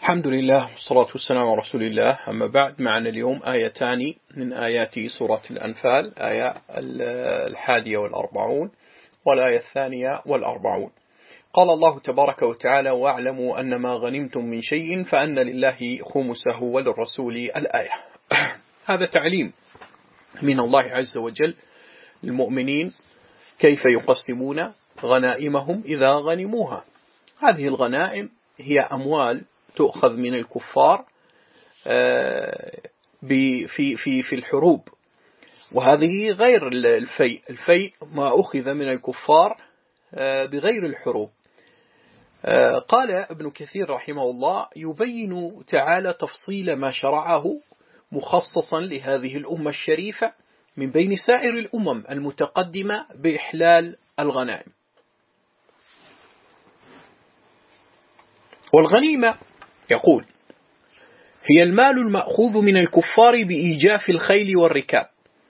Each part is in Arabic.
الحمد لله والصلاة والسلام على رسول الله. أما بعد، معنا اليوم آيتان من آيات سورة الأنفال، آية 41 والآية 42. قال الله تبارك وتعالى: واعلموا أن ما غنمتم من شيء فأن لله خمسه وللرسول الآية. هذا تعليم من الله عز وجل للمؤمنين كيف يقسمون غنائمهم إذا غنموها. هذه الغنائم هي أموال تؤخذ من الكفار في الحروب، وهذه غير الفيء. الفيء ما أخذ من الكفار بغير الحروب. قال ابن كثير رحمه الله: يبين تعالى تفصيل ما شرعه مخصصا لهذه الأمة الشريفة من بين سائر الأمم المتقدمة بإحلال الغنائم. والغنيمة يقول هي المال المأخوذ من الكفار بإيجاف الخيل والركاب،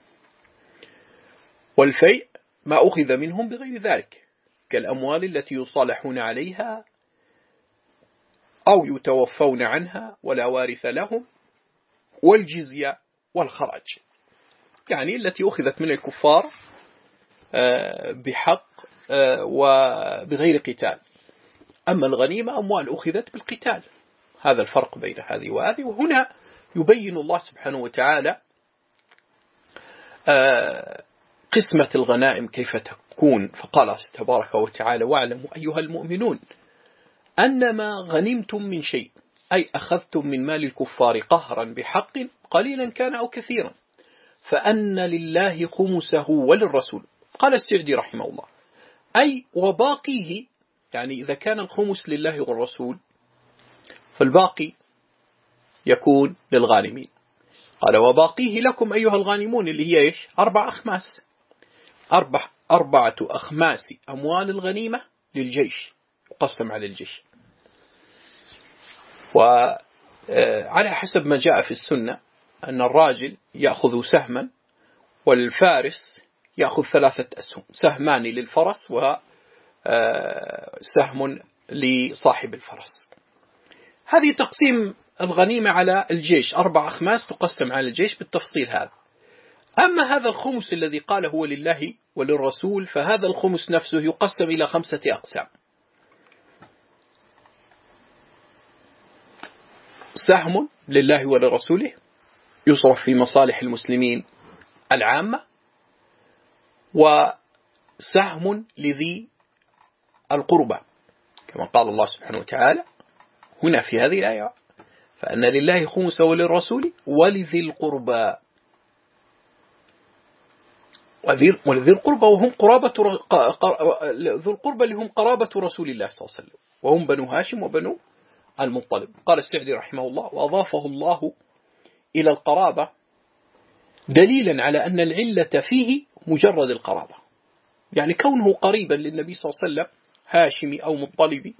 والفيء ما أخذ منهم بغير ذلك كالأموال التي يصالحون عليها أو يتوفون عنها ولا وارث لهم، والجزية والخراج، يعني التي أخذت من الكفار بحق وبغير قتال. أما الغنيمة أموال أخذت بالقتال. هذا الفرق بين هذه وهذه. وهنا يبين الله سبحانه وتعالى قسمة الغنائم كيف تكون، فقال تبارك وتعالى: واعلموا أيها المؤمنون أنما غنمتم من شيء، أي أخذتم من مال الكفار قهرا بحق قليلا كان أو كثيرا، فأن لله خمسه وللرسول. قال السعدي رحمه الله: أي وباقيه، يعني إذا كان الخمس لله والرسول فالباقي يكون للغانمين. قال: وباقيه لكم أيها الغانمون، اللي هي إيش؟ 4 أخماس. 4 أخماس أموال الغنيمة للجيش، يقسم على الجيش. وعلى حسب ما جاء في السنة أن الراجل يأخذ سهما، والفارس يأخذ 3 أسهم، سهمان للفرس وسهم لصاحب الفرس. هذه تقسيم الغنيمة على الجيش، 4 أخماس تقسم على الجيش بالتفصيل هذا. أما هذا الخمس الذي قال هو لله وللرسول، فهذا الخمس نفسه يقسم إلى 5 أقسام. سهم لله ولرسوله يصرف في مصالح المسلمين العامة، وسهم لذي القربى كما قال الله سبحانه وتعالى هنا في هذه الآية: فأن لله خمسه وللرسول ولذي القربى. ولذي القربى وهم ذو القربى اللي هم قرابة رسول الله صلى الله عليه وسلم، وهم بنو هاشم وبنو المطلب. قال السعدي رحمه الله: وأضافه الله إلى القرابة دليلا على أن العلة فيه مجرد القرابة، يعني كونه قريبا للنبي صلى الله عليه وسلم، هاشمي أو مطلبي،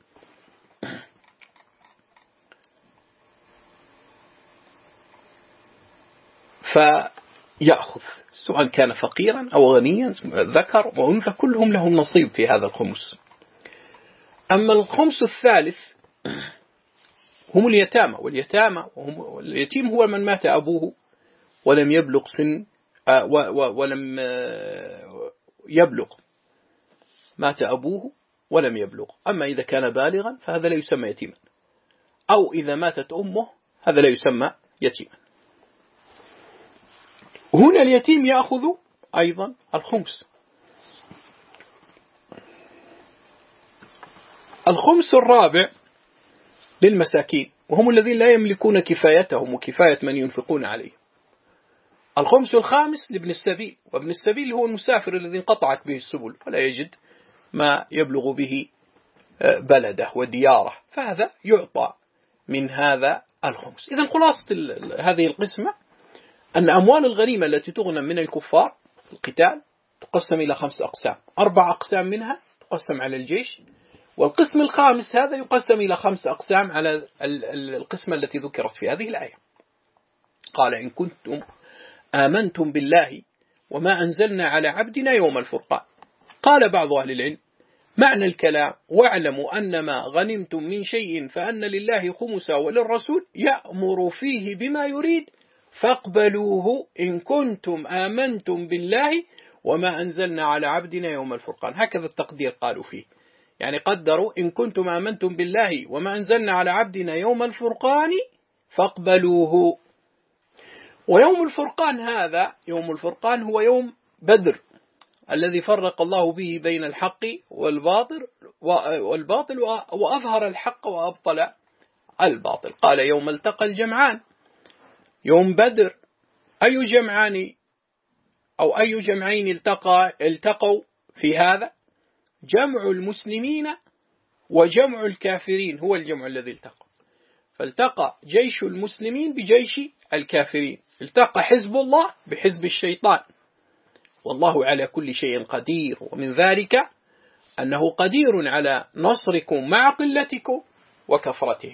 فيأخذ سواء كان فقيرا أو غنيا، ذكر وأنثى، كلهم لهم نصيب في هذا الخمس. أما الخمس الثالث هم اليتامى، واليتيم هو من مات أبوه ولم يبلغ سن ولم يبلغ، مات أبوه ولم يبلغ. أما إذا كان بالغا فهذا لا يسمى يتيما، أو إذا ماتت أمه هذا لا يسمى يتيما. هنا اليتيم يأخذ أيضا الخمس. الخمس الرابع للمساكين، وهم الذين لا يملكون كفايتهم وكفاية من ينفقون عليه. الخمس الخامس لابن السبيل، وابن السبيل هو المسافر الذي انقطعت به السبل ولا يجد ما يبلغ به بلده ودياره، فهذا يعطى من هذا الخمس. إذن خلاصة هذه القسمة أن أموال الغنيمة التي تغنم من الكفار في القتال تقسم إلى 5 أقسام، 4 أقسام منها تقسم على الجيش، والقسم الخامس هذا يقسم إلى 5 أقسام على القسمة التي ذكرت في هذه الآية. قال: إن كنتم آمنتم بالله وما أنزلنا على عبدنا يوم الفرقان. قال بعض أهل العلم: معنى الكلام: واعلموا أن ما غنمتم من شيء فأن لله خمسه وللرسول يأمر فيه بما يريد فاقبلوه إن كنتم آمنتم بالله وما أنزلنا على عبدنا يوم الفرقان. هكذا التقدير قالوا فيه، يعني قدروا: إن كنتم آمنتم بالله وما أنزلنا على عبدنا يوم الفرقان فاقبلوه. ويوم الفرقان هذا، يوم الفرقان هو يوم بدر الذي فرق الله به بين الحق والباطل وأظهر الحق وأبطل الباطل. قال: يوم التقى الجمعان، يوم بدر. أي جمعان أو أي جمعين التقوا في هذا؟ جمع المسلمين وجمع الكافرين هو الجمع الذي التقى. فالتقى جيش المسلمين بجيش الكافرين، التقى حزب الله بحزب الشيطان، والله على كل شيء قدير. ومن ذلك أنه قدير على نصركم مع قلتكم وكثرتهم.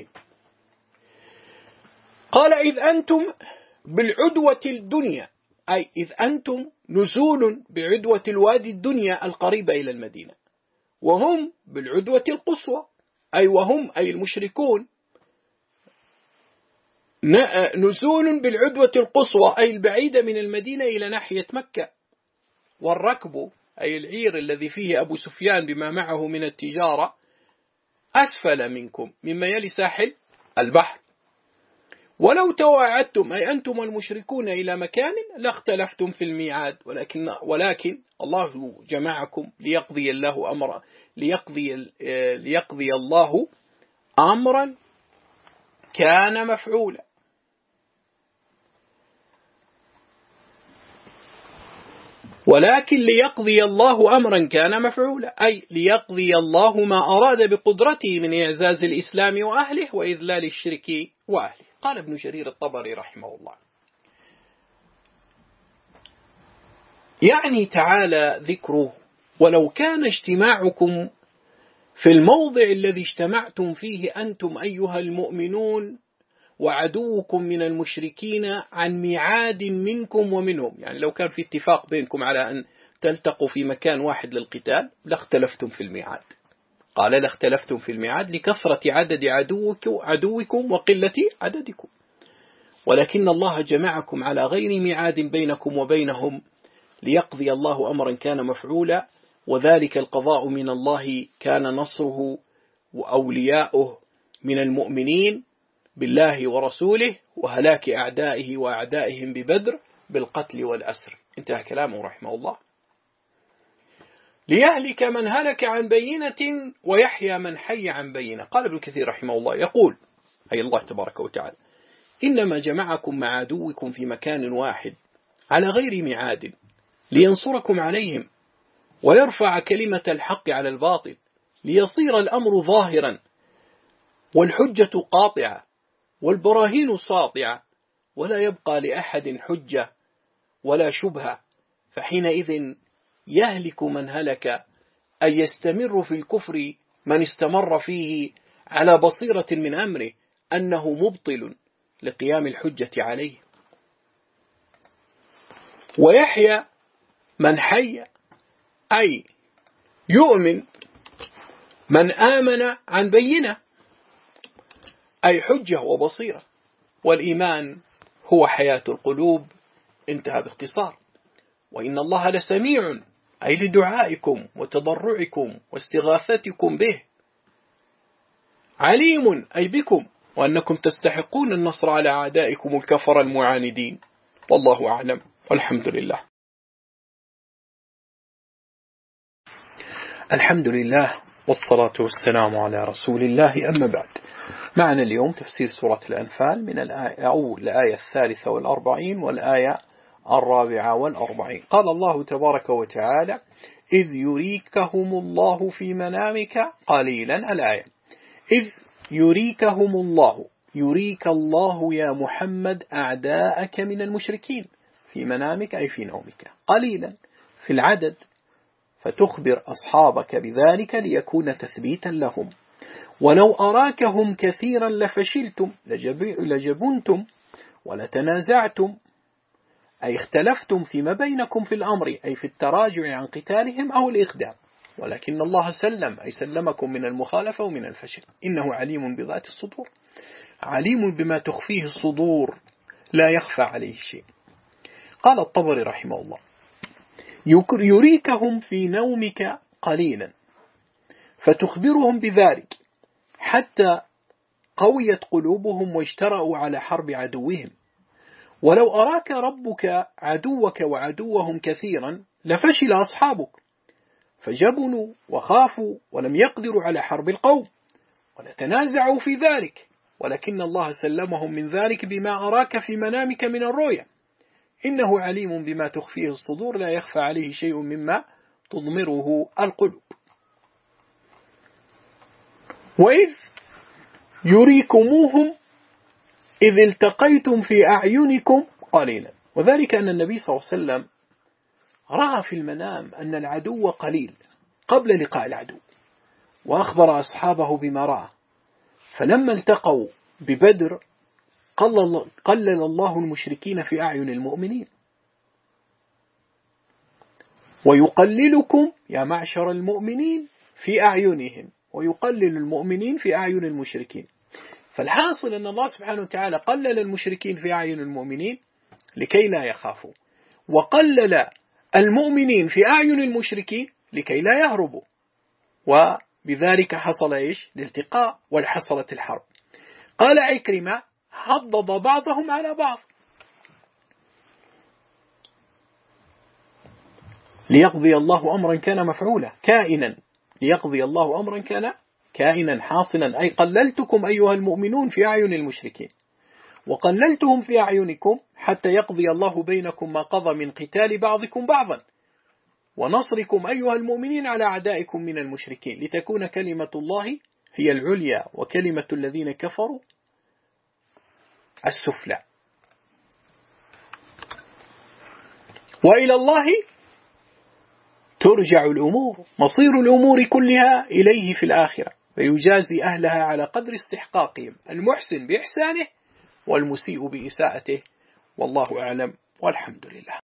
قال: إذ أنتم بالعدوة الدنيا، أي إذ أنتم نزول بعدوة الوادي الدنيا القريبة إلى المدينة، وهم بالعدوة القصوى، أي وهم أي المشركون نزول بالعدوة القصوى أي البعيدة من المدينة إلى ناحية مكة. والركب أي العير الذي فيه أبو سفيان بما معه من التجارة أسفل منكم مما يلي ساحل البحر. ولو تواعدتم أي أنتم المشركون إلى مكان لاختلفتم في الميعاد، ولكن الله جمعكم ليقضي الله أمرا ليقضي الله أمرا كان مفعولا. ولكن ليقضي الله أمرا كان مفعولا، أي ليقضي الله ما أراد بقدرته من إعزاز الإسلام وأهله وإذلال الشرك وأهله. قال ابن جرير الطبري رحمه الله: يعني تعالى ذكره: ولو كان اجتماعكم في الموضع الذي اجتمعتم فيه أنتم أيها المؤمنون وعدوكم من المشركين عن ميعاد منكم ومنهم، يعني لو كان في اتفاق بينكم على أن تلتقوا في مكان واحد للقتال لاختلفتم في الميعاد. قال: لاختلفتم في الميعاد لكثرة عدد عدوكم وقلة عددكم، ولكن الله جمعكم على غير ميعاد بينكم وبينهم ليقضي الله أمرا كان مفعولا، وذلك القضاء من الله كان نصره وأولياؤه من المؤمنين بالله ورسوله وهلاك أعدائه وأعدائهم ببدر بالقتل والأسر. انتهى كلامه رحمه الله. ليهلك من هلك عن بينة ويحيى من حي عن بينة. قال ابن كثير رحمه الله يقول، أي الله تبارك وتعالى: إنما جمعكم مع عدوكم في مكان واحد على غير ميعاد لينصركم عليهم ويرفع كلمة الحق على الباطل ليصير الأمر ظاهرا والحجة قاطعة والبراهين ساطعة ولا يبقى لأحد حجة ولا شبهة، فحينئذ يهلك من هلك، أي يستمر في الكفر من استمر فيه على بصيرة من أمره أنه مبطل لقيام الحجة عليه، ويحيى من حي، أي يؤمن من آمن عن بينة، أي حجة وبصيرة. والإيمان هو حياة القلوب. انتهى باختصار. وإن الله لسميع، أي لدعائكم وتضرعكم واستغاثتكم به، عليم، أي بكم وأنكم تستحقون النصر على أعدائكم الكفر المعاندين. والله أعلم والحمد لله. الحمد لله والصلاة والسلام على رسول الله، أما بعد. معنا اليوم تفسير سورة الأنفال من الآية 43 والآية 44. قال الله تبارك وتعالى: إذ يريكهم الله في منامك قليلا. الآية: إذ يريكهم الله، يريك الله يا محمد أعداءك من المشركين في منامك، أي في نومك، قليلا في العدد، فتخبر أصحابك بذلك ليكون تثبيتا لهم. ولو أراكهم كثيرا لفشلتم لجبنتم ولتنازعتم، أي اختلفتم فيما بينكم في الأمر، أي في التراجع عن قتالهم أو الإقدام. ولكن الله سلم، أي سلمكم من المخالفة ومن الفشل. إنه عليم بذات الصدور، عليم بما تخفيه الصدور، لا يخفى عليه شيء. قال الطبري رحمه الله: يريكهم في نومك قليلا فتخبرهم بذلك حتى قويت قلوبهم واجترأوا على حرب عدوهم. ولو أراك ربك عدوك وعدوهم كثيرا لفشل أصحابك، فجبنوا وخافوا ولم يقدروا على حرب القوم ولتنازعوا في ذلك، ولكن الله سلمهم من ذلك بما أراك في منامك من الرؤيا. إنه عليم بما تخفيه الصدور، لا يخفى عليه شيء مما تضمره القلوب. وإذ يريكموهم إذ التقيتم في أعينكم قليلا، وذلك أن النبي صلى الله عليه وسلم رأى في المنام أن العدو قليل قبل لقاء العدو، وأخبر أصحابه بما رأى، فلما التقوا ببدر قلل الله المشركين في أعين المؤمنين، ويقللكم يا معشر المؤمنين في أعينهم، ويقلل المؤمنين في أعين المشركين. فالحاصل أن الله سبحانه وتعالى قلل المشركين في أعين المؤمنين لكي لا يخافوا، وقلل المؤمنين في أعين المشركين لكي لا يهربوا، وبذلك حصل الالتقاء وحصلت الحرب. قال عكرمة: حضض بعضهم على بعض ليقضي الله أمرا كان مفعولا كائنا، ليقضي الله أمرا كان كائنا حاصلا، أي قللتكم أيها المؤمنون في أعين المشركين، وقللتهم في أعينكم حتى يقضي الله بينكم ما قضى من قتال بعضكم بعضا، ونصركم أيها المؤمنين على أعدائكم من المشركين، لتكون كلمة الله هي العليا وكلمة الذين كفروا السفلى. وإلى الله ترجع الأمور، مصير الأمور كلها إليه في الآخرة، فيجازي أهلها على قدر استحقاقهم، المحسن بإحسانه والمسيء بإساءته، والله أعلم والحمد لله.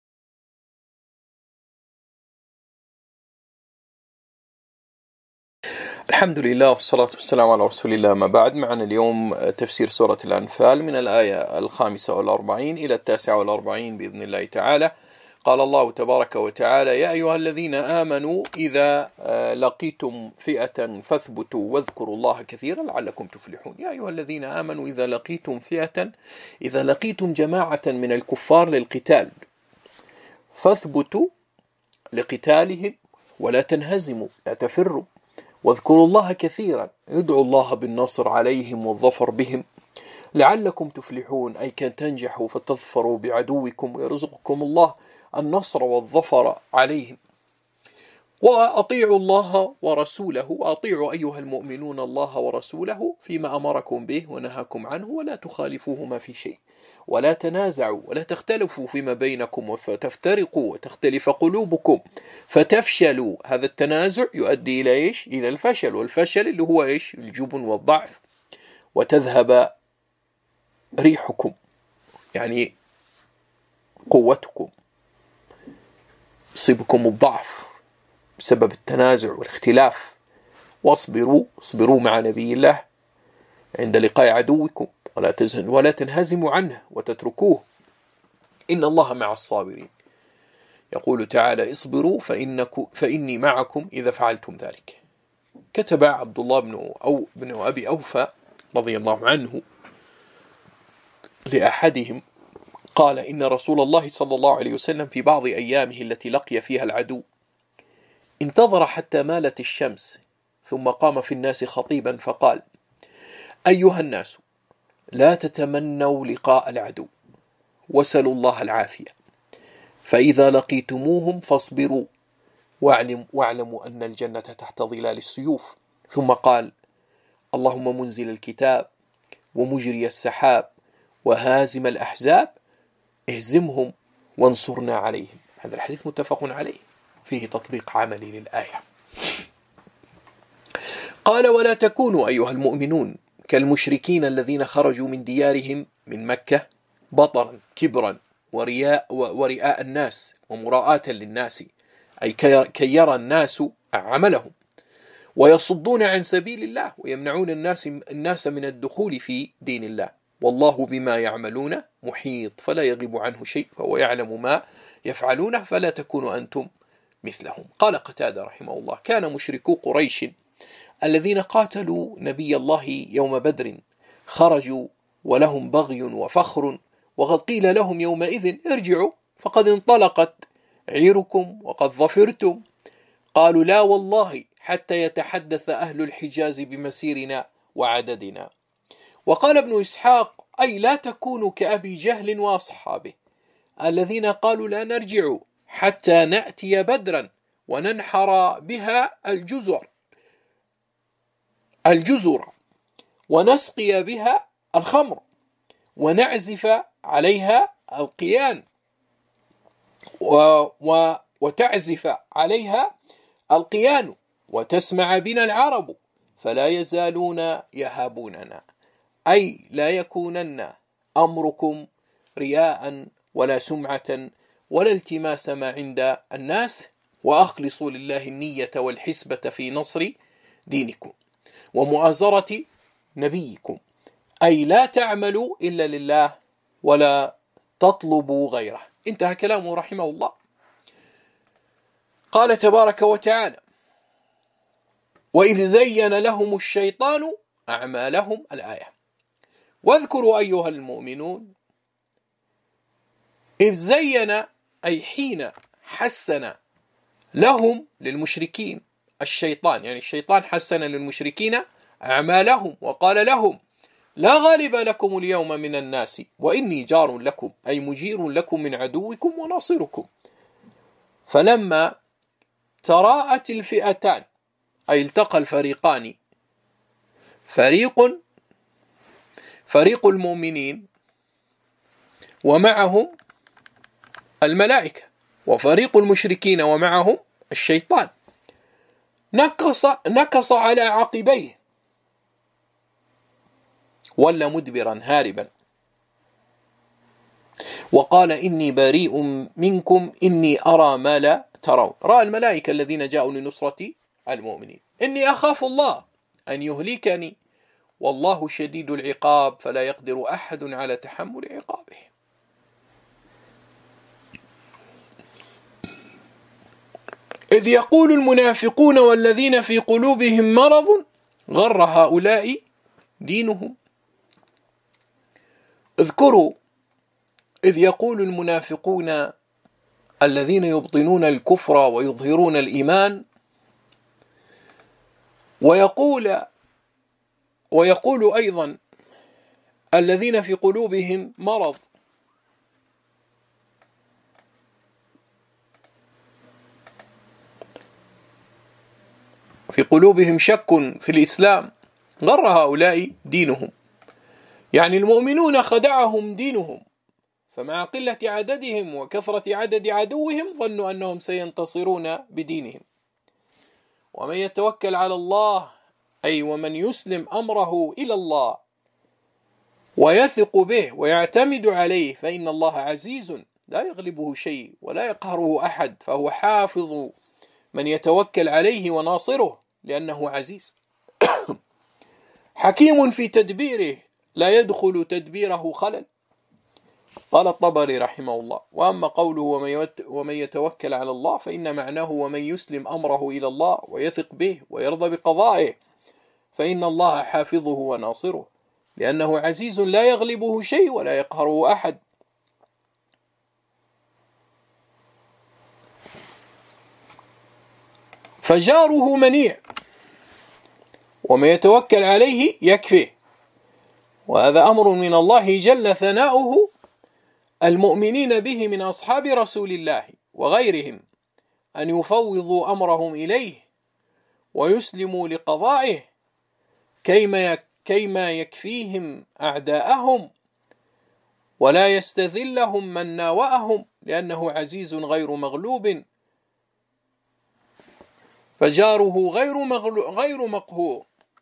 الحمد لله والصلاة والسلام على رسول الله، ما بعد. معنا اليوم تفسير سورة الأنفال من الآية 45 إلى 49 بإذن الله تعالى. قال الله تبارك وتعالى: يا أيها الذين آمنوا إذا لقيتم فئة فاثبتوا واذكروا الله كثيرا لعلكم تفلحون. يا أيها الذين آمنوا إذا لقيتم فئة، إذا لقيتم جماعة من الكفار للقتال فاثبتوا لقتالهم ولا تنهزموا، لا تفروا، واذكروا الله كثيرا، ادعوا الله بالنصر عليهم والظفر بهم لعلكم تفلحون، أي كان تنجحوا فتظفروا بعدوكم ويرزقكم الله النصر والظفر عليهم. وأطيعوا الله ورسوله، وأطيعوا أيها المؤمنون الله ورسوله فيما أمركم به ونهاكم عنه، ولا تخالفوهما في شيء، ولا تنازعوا ولا تختلفوا فيما بينكم فتفترقوا وتختلف قلوبكم فتفشلوا. هذا التنازع يؤدي إلى إيش؟ إلى الفشل، والفشل اللي هو إيش؟ الجبن والضعف. وتذهب ريحكم، يعني قوتكم، يصيبكم الضعف بسبب التنازع والاختلاف. واصبروا، اصبروا مع نبي الله عند لقاء عدوكم، ولا تنهزموا عنه وتتركوه، إن الله مع الصابرين. يقول تعالى: اصبروا فإني معكم إذا فعلتم ذلك. كتب عبد الله بن أبي أوفى رضي الله عنه لأحدهم قال: إن رسول الله صلى الله عليه وسلم في بعض أيامه التي لقي فيها العدو انتظر حتى مالت الشمس، ثم قام في الناس خطيبا فقال: أيها الناس، لا تتمنوا لقاء العدو وسلوا الله العافية، فإذا لقيتموهم فاصبروا واعلموا أن الجنة تحت ظلال السيوف. ثم قال: اللهم منزل الكتاب ومجري السحاب وهازم الأحزاب اهزمهم وانصرنا عليهم. هذا الحديث متفق عليه، فيه تطبيق عملي للآية. قال: ولا تكونوا أيها المؤمنون كالمشركين الذين خرجوا من ديارهم من مكة بطرا كبرا ورئاء الناس ومراءة للناس، أي كي يرى الناس عملهم، ويصدون عن سبيل الله ويمنعون الناس من الدخول في دين الله، والله بما يعملون محيط فلا يغيب عنه شيء وهو يعلم ما يفعلونه فلا تكونوا أنتم مثلهم. قال قتادة رحمه الله: كان مشركو قريش الذين قاتلوا نبي الله يوم بدر خرجوا ولهم بغي وفخر، وقد قيل لهم يومئذ ارجعوا فقد انطلقت عيركم وقد ظفرتم، قالوا لا والله حتى يتحدث أهل الحجاز بمسيرنا وعددنا. وقال ابن إسحاق: أي لا تكونوا كأبي جهل وأصحابه الذين قالوا لا نرجع حتى نأتي بدرا وننحر بها الجزر ونسقي بها الخمر ونعزف عليها القيان وتعزف عليها القيان وتسمع بنا العرب فلا يزالون يهابوننا، أي لا يكونن أمركم رياء ولا سمعة ولا التماس ما عند الناس، وأخلصوا لله النية والحسبة في نصر دينكم ومؤازرة نبيكم، أي لا تعملوا إلا لله ولا تطلبوا غيره. انتهى كلامه رحمه الله. قال تبارك وتعالى: وإذ زين لهم الشيطان أعمالهم، الآية. واذكروا أيها المؤمنون إذ زين، أي حين حسن لهم للمشركين الشيطان، يعني الشيطان حسن للمشركين أعمالهم وقال لهم: لا غالب لكم اليوم من الناس وإني جار لكم، أي مجير لكم من عدوكم وناصركم. فلما تراءت الفئتان، أي التقى الفريقان، فريق المؤمنين ومعهم الملائكة، وفريق المشركين ومعهم الشيطان، نكص على عقبيه ولا مدبرا هاربا وقال: إني بريء منكم إني أرى ما لا ترون. رأى الملائكة الذين جاءوا لنصرة المؤمنين: إني أخاف الله أن يهلكني والله شديد العقاب فلا يقدر أحد على تحمل عقابه. إذ يقول المنافقون والذين في قلوبهم مرض غر هؤلاء دينهم. اذكروا إذ يقول المنافقون الذين يبطنون الكفر ويظهرون الإيمان، ويقول أيضا الذين في قلوبهم مرض، في قلوبهم شك في الإسلام، غر هؤلاء دينهم، يعني المؤمنون خدعهم دينهم، فمع قلة عددهم وكثرة عدد عدوهم ظنوا أنهم سينتصرون بدينهم. ومن يتوكل على الله، أي ومن يسلم أمره إلى الله ويثق به ويعتمد عليه فإن الله عزيز لا يغلبه شيء ولا يقهره أحد، فهو حافظ من يتوكل عليه وناصره لأنه عزيز. حكيم في تدبيره لا يدخل تدبيره خلل. قال الطبري رحمه الله: وأما قوله ومن يتوكل على الله فإن معناه ومن يسلم أمره إلى الله ويثق به ويرضى بقضائه فإن الله حافظه وناصره لأنه عزيز لا يغلبه شيء ولا يقهره أحد. فجاره منيع ومن يتوكل عليه يكفيه، وهذا أمر من الله جل ثناؤه المؤمنين به من أصحاب رسول الله وغيرهم أن يفوضوا أمرهم إليه ويسلموا لقضائه كيما يكفيهم أعداءهم ولا يستذلهم من ناوأهم لأنه عزيز غير مغلوب. فجاره غير مقهور.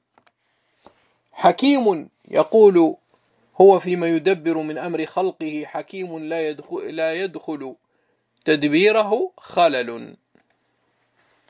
حكيم يقول هو فيما يدبر من أمر خلقه حكيم لا يدخل تدبيره خلل.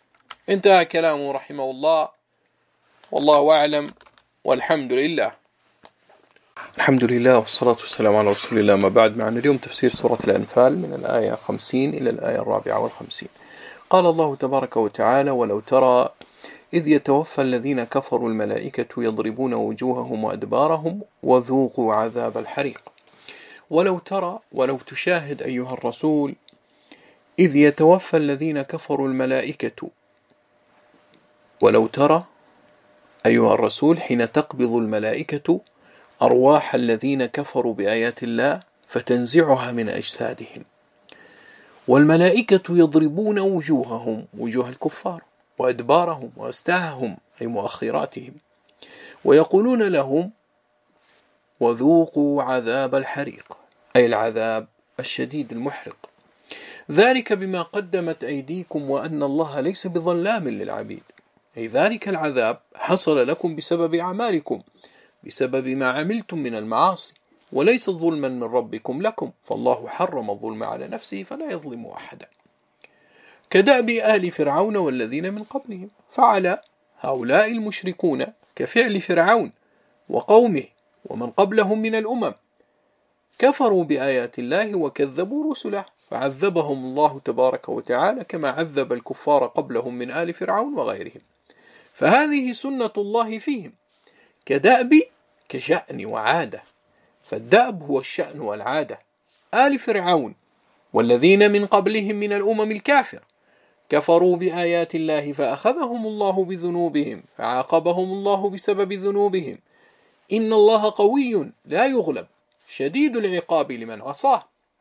انتهى كلامه رحمه الله، والله أعلم، والحمد لله. الحمد لله والصلاة والسلام على رسول الله، ما بعد. معنا اليوم تفسير سورة الأنفال من الآية 50 إلى الآية 54. قال الله تبارك وتعالى: ولو ترى إذ يتوفى الذين كفروا الملائكة يضربون وجوههم وأدبارهم وذوقوا عذاب الحريق. ولو ترى، ولو تشاهد أيها الرسول، إذ يتوفى الذين كفروا الملائكة. ولو ترى أيها الرسول حين تقبض الملائكة أرواح الذين كفروا بآيات الله فتنزعها من أجسادهم، والملائكة يضربون وجوههم، وجوه الكفار، وأدبارهم وأستاههم أي مؤخراتهم، ويقولون لهم: وذوقوا عذاب الحريق، أي العذاب الشديد المحرق، ذلك بما قدمت أيديكم وأن الله ليس بظلام للعبيد. أي ذلك العذاب حصل لكم بسبب أعمالكم، بسبب ما عملتم من المعاصي، وليس ظلما من ربكم لكم، فالله حرم الظلم على نفسه فلا يظلم أحدا. كدأب آل فرعون والذين من قبلهم، فعل هؤلاء المشركون كفعل فرعون وقومه ومن قبلهم من الأمم، كفروا بآيات الله وكذبوا رسله فعذبهم الله تبارك وتعالى كما عذب الكفار قبلهم من آل فرعون وغيرهم. فهذه سنة الله فيهم، كدأب كشأن وعادة، فالدأب هو الشأن والعادة. آل فرعون والذين من قبلهم من الأمم الكافر كفروا بآيات الله فأخذهم الله بذنوبهم فعاقبهم الله بسبب ذنوبهم، إن الله قوي لا يغلب شديد العقاب لمن عصاه.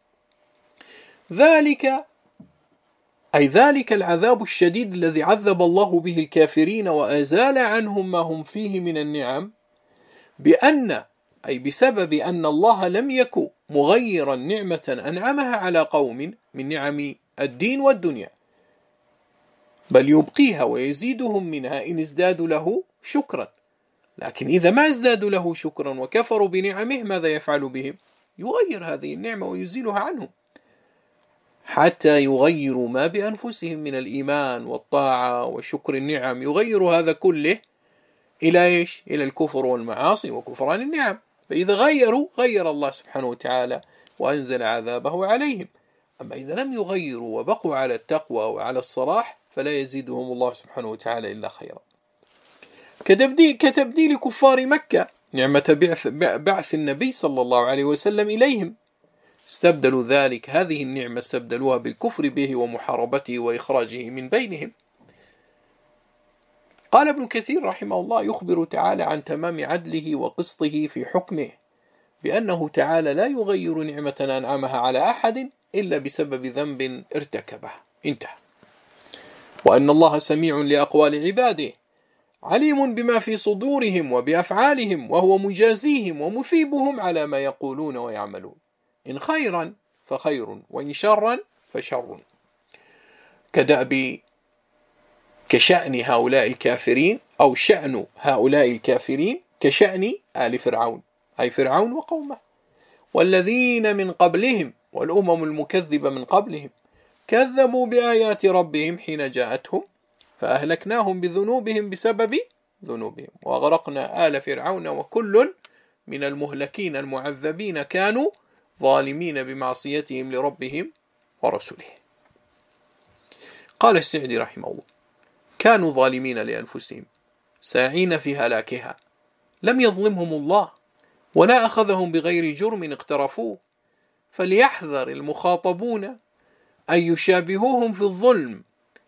ذلك أي ذلك العذاب الشديد الذي عذب الله به الكافرين وأزال عنهم ما هم فيه من النعم، أي بسبب أن الله لم يكن مغيرا نعمة أنعمها على قوم من نعم الدين والدنيا، بل يبقيها ويزيدهم منها إن ازدادوا له شكرا. لكن إذا ما ازدادوا له شكرا وكفروا بنعمه، ماذا يفعل بهم؟ يغير هذه النعمة ويزيلها عنهم، حتى يغيروا ما بأنفسهم من الإيمان والطاعة وشكر النعم، يغير هذا كله إلى إيش؟ إلى الكفر والمعاصي وكفران النعم. فإذا غيروا، غير الله سبحانه وتعالى وأنزل عذابه عليهم. أما إذا لم يغيروا وبقوا على التقوى وعلى الصلاح فلا يزيدهم الله سبحانه وتعالى إلا خيرا. كتبديل كفار مكة نعمة بعث النبي صلى الله عليه وسلم إليهم، استبدلوا ذلك، هذه النعمة استبدلوها بالكفر به ومحاربته وإخراجه من بينهم. قال ابن كثير رحمه الله: يخبر تعالى عن تمام عدله وقسطه في حكمه، بأنه تعالى لا يغير نعمة أنعمها على أحد إلا بسبب ذنب ارتكبه. انتهى. وأن الله سميع لأقوال عباده، عليم بما في صدورهم وبأفعالهم، وهو مجازيهم ومثيبهم على ما يقولون ويعملون، إن خيرا فخير وإن شرا فشر. كشأن هؤلاء الكافرين، أو شأن هؤلاء الكافرين كشأن آل فرعون، أي فرعون وقومه، والذين من قبلهم، والأمم المكذبة من قبلهم، كذبوا بآيات ربهم حين جاءتهم فأهلكناهم بذنوبهم بسبب ذنوبهم، وأغرقنا آل فرعون وكل من المهلكين المعذبين كانوا ظالمين بمعصيتهم لربهم ورسوله. قال السعدي رحمه الله: كانوا ظالمين لأنفسهم ساعين في هلاكها، لم يظلمهم الله ولا أخذهم بغير جرم اقترفوه، فليحذر المخاطبون أن يشابهوهم في الظلم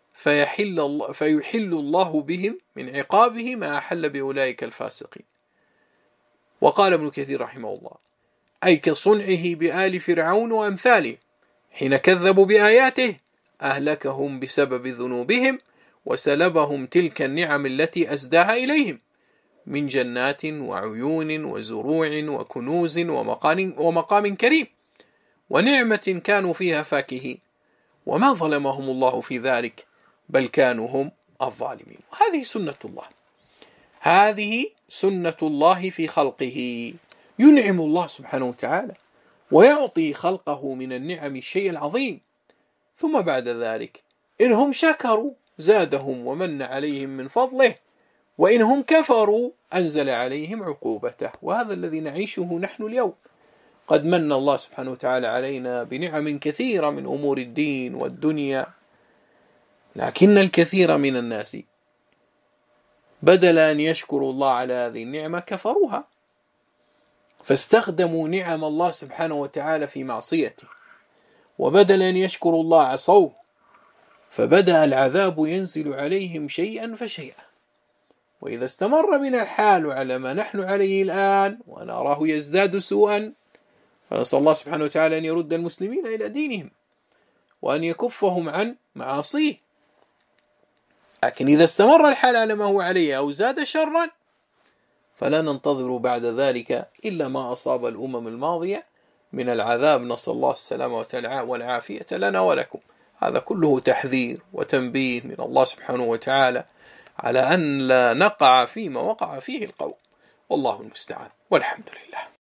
فيحل الله بهم من عقابه ما أحل بأولئك الفاسقين. وقال ابن كثير رحمه الله: أي كصنعه بآل فرعون وأمثاله حين كذبوا بآياته، أهلكهم بسبب ذنوبهم وسلبهم تلك النعم التي أسداها إليهم من جنات وعيون وزروع وكنوز ومقام كريم ونعمة كانوا فيها فاكهين، وما ظلمهم الله في ذلك بل كانوا هم الظالمين. وهذه سنة الله، هذه سنة الله في خلقه، ينعم الله سبحانه وتعالى ويعطي خلقه من النعم الشيء العظيم، ثم بعد ذلك إنهم شكروا زادهم ومن عليهم من فضله، وإن هم كفروا أنزل عليهم عقوبته. وهذا الذي نعيشه نحن اليوم. قد من الله سبحانه وتعالى علينا بنعم كثيرة من أمور الدين والدنيا، لكن الكثير من الناس بدل أن يشكروا الله على هذه النعمة كفروها، فاستخدموا نعم الله سبحانه وتعالى في معصيته، وبدل أن يشكروا الله عصوه، فبدأ العذاب ينزل عليهم شيئا فشيئا. وإذا استمر بنا الحال على ما نحن عليه الآن ونراه يزداد سوءا، فنسأل الله سبحانه وتعالى أن يرد المسلمين إلى دينهم وأن يكفهم عن معاصيه. لكن إذا استمر الحال على ما هو عليه أو زاد شرا، فلا ننتظر بعد ذلك إلا ما أصاب الأمم الماضية من العذاب، نسأل الله السلامة والعافية لنا ولكم. هذا كله تحذير وتنبيه من الله سبحانه وتعالى على أن لا نقع فيما وقع فيه القوم، والله المستعان، والحمد لله.